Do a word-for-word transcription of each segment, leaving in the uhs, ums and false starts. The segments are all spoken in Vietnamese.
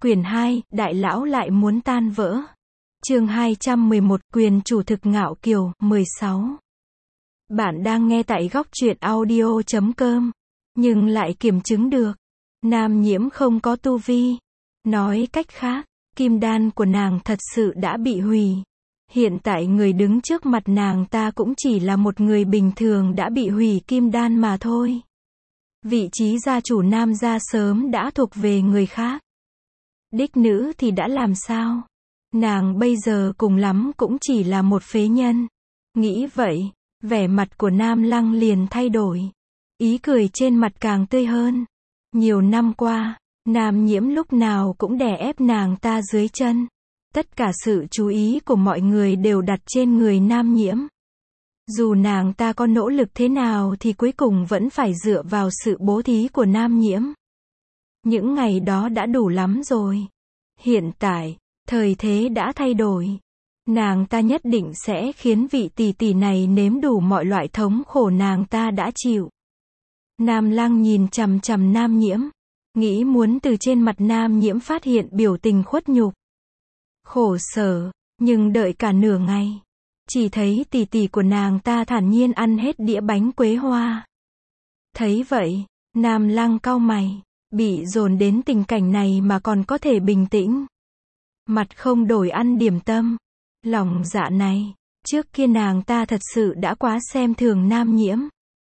Quyển hai, Đại lão lại muốn tan vỡ. Chương hai trăm mười một, Quyền chủ thực ngạo kiều, mười sáu. Bạn đang nghe tại góc truyện audio chấm com, nhưng lại kiểm chứng được, Nam Nhiễm không có tu vi. Nói cách khác, kim đan của nàng thật sự đã bị hủy. Hiện tại người đứng trước mặt nàng ta cũng chỉ là một người bình thường đã bị hủy kim đan mà thôi. Vị trí gia chủ Nam gia sớm đã thuộc về người khác. Đích nữ thì đã làm sao? Nàng bây giờ cùng lắm cũng chỉ là một phế nhân. Nghĩ vậy, vẻ mặt của Nam Lăng liền thay đổi. Ý cười trên mặt càng tươi hơn. Nhiều năm qua, Nam Nhiễm lúc nào cũng đè ép nàng ta dưới chân. Tất cả sự chú ý của mọi người đều đặt trên người Nam Nhiễm. Dù nàng ta có nỗ lực thế nào thì cuối cùng vẫn phải dựa vào sự bố thí của Nam Nhiễm. Những ngày đó đã đủ lắm rồi. Hiện tại, thời thế đã thay đổi. Nàng ta nhất định sẽ khiến vị tỷ tỷ này nếm đủ mọi loại thống khổ nàng ta đã chịu. Nam Lăng nhìn chằm chằm Nam Nhiễm, nghĩ muốn từ trên mặt Nam Nhiễm phát hiện biểu tình khuất nhục, khổ sở, nhưng đợi cả nửa ngày, chỉ thấy tỷ tỷ của nàng ta thản nhiên ăn hết đĩa bánh quế hoa. Thấy vậy, Nam Lăng cau mày, bị dồn đến tình cảnh này mà còn có thể bình tĩnh. Mặt không đổi ăn điểm tâm. Lòng dạ này, trước kia nàng ta thật sự đã quá xem thường Nam Nhiễm.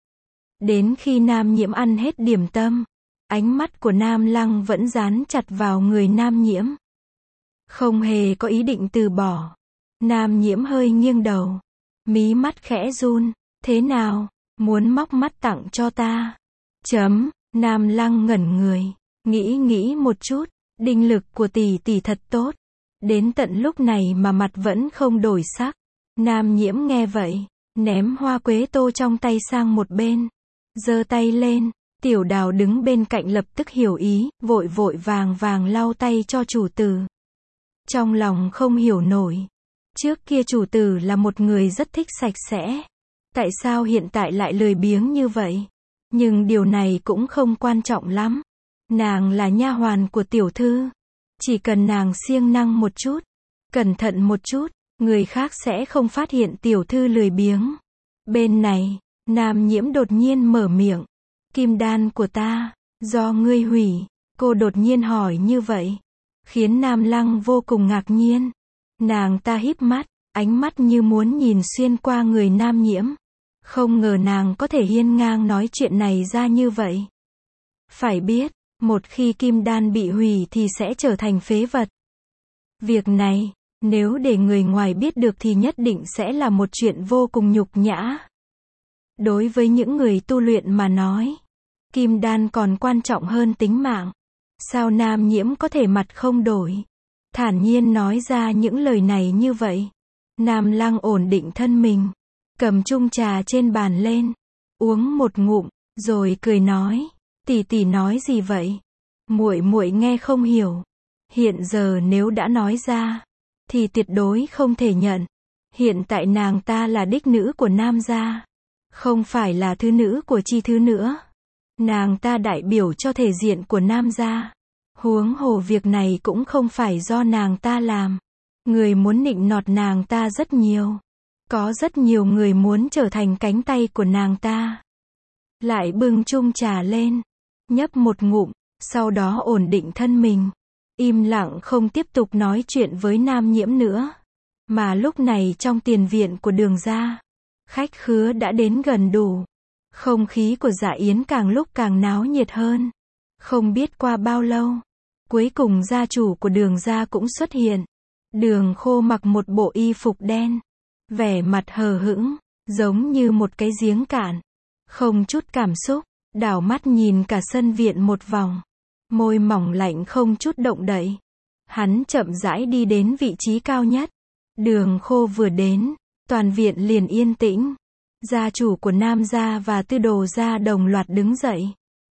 Đến khi Nam Nhiễm ăn hết điểm tâm, ánh mắt của Nam Lăng vẫn dán chặt vào người Nam Nhiễm. Không hề có ý định từ bỏ. Nam Nhiễm hơi nghiêng đầu, mí mắt khẽ run, thế nào, muốn móc mắt tặng cho ta? Chấm, Nam Lăng ngẩn người, nghĩ nghĩ một chút, đinh lực của tỷ tỷ thật tốt. Đến tận lúc này mà mặt vẫn không đổi sắc. Nam Nhiễm nghe vậy, ném hoa quế tô trong tay sang một bên, giơ tay lên. Tiểu Đào đứng bên cạnh lập tức hiểu ý, vội vội vàng vàng lau tay cho chủ tử. Trong lòng không hiểu nổi, trước kia chủ tử là một người rất thích sạch sẽ, tại sao hiện tại lại lười biếng như vậy? Nhưng điều này cũng không quan trọng lắm. Nàng là nha hoàn của tiểu thư, chỉ cần nàng siêng năng một chút, cẩn thận một chút, người khác sẽ không phát hiện tiểu thư lười biếng. Bên này, Nam Nhiễm đột nhiên mở miệng, kim đan của ta, do ngươi hủy. Cô đột nhiên hỏi như vậy, khiến Nam Lăng vô cùng ngạc nhiên. Nàng ta híp mắt, ánh mắt như muốn nhìn xuyên qua người Nam Nhiễm. Không ngờ nàng có thể hiên ngang nói chuyện này ra như vậy. Phải biết, một khi kim đan bị hủy thì sẽ trở thành phế vật. Việc này, nếu để người ngoài biết được thì nhất định sẽ là một chuyện vô cùng nhục nhã. Đối với những người tu luyện mà nói, kim đan còn quan trọng hơn tính mạng. Sao Nam Nhiễm có thể mặt không đổi, thản nhiên nói ra những lời này như vậy? Nam Lăng ổn định thân mình, cầm chung trà trên bàn lên, uống một ngụm, rồi cười nói, tỷ tỷ nói gì vậy? Muội muội nghe không hiểu. Hiện giờ nếu đã nói ra, thì tuyệt đối không thể nhận. Hiện tại nàng ta là đích nữ của Nam gia, không phải là thứ nữ của chi thứ nữa. Nàng ta đại biểu cho thể diện của Nam gia. Huống hồ việc này cũng không phải do nàng ta làm. Người muốn nịnh nọt nàng ta rất nhiều. Có rất nhiều người muốn trở thành cánh tay của nàng ta. Lại bưng chung trà lên, nhấp một ngụm, sau đó ổn định thân mình, im lặng không tiếp tục nói chuyện với Nam Nhiễm nữa. Mà lúc này trong tiền viện của Đường gia, khách khứa đã đến gần đủ. Không khí của dạ yến càng lúc càng náo nhiệt hơn. Không biết qua bao lâu, cuối cùng gia chủ của Đường gia cũng xuất hiện. Đường Khô mặc một bộ y phục đen, vẻ mặt hờ hững, giống như một cái giếng cạn, không chút cảm xúc, đảo mắt nhìn cả sân viện một vòng, môi mỏng lạnh không chút động đậy. Hắn chậm rãi đi đến vị trí cao nhất. Đường Khô vừa đến, toàn viện liền yên tĩnh. Gia chủ của Nam gia và Tư Đồ gia đồng loạt đứng dậy.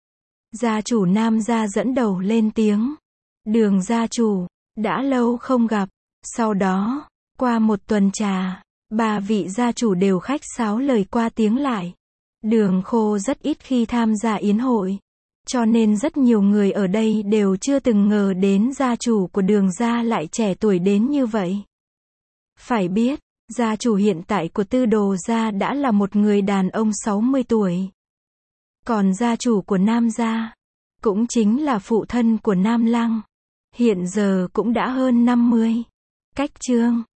Gia chủ Nam gia dẫn đầu lên tiếng, Đường gia chủ, đã lâu không gặp. Sau đó, qua một tuần trà, ba vị gia chủ đều khách sáo lời qua tiếng lại. Đường Khô rất ít khi tham gia yến hội, Cho nên rất nhiều người ở đây đều chưa từng ngờ đến gia chủ của Đường gia lại trẻ tuổi đến như vậy. Phải biết, gia chủ hiện tại của Tư Đồ gia đã là một người đàn ông sáu mươi tuổi. Còn gia chủ của Nam gia, cũng chính là phụ thân của Nam Lăng, hiện giờ cũng đã hơn năm mươi. Cách chương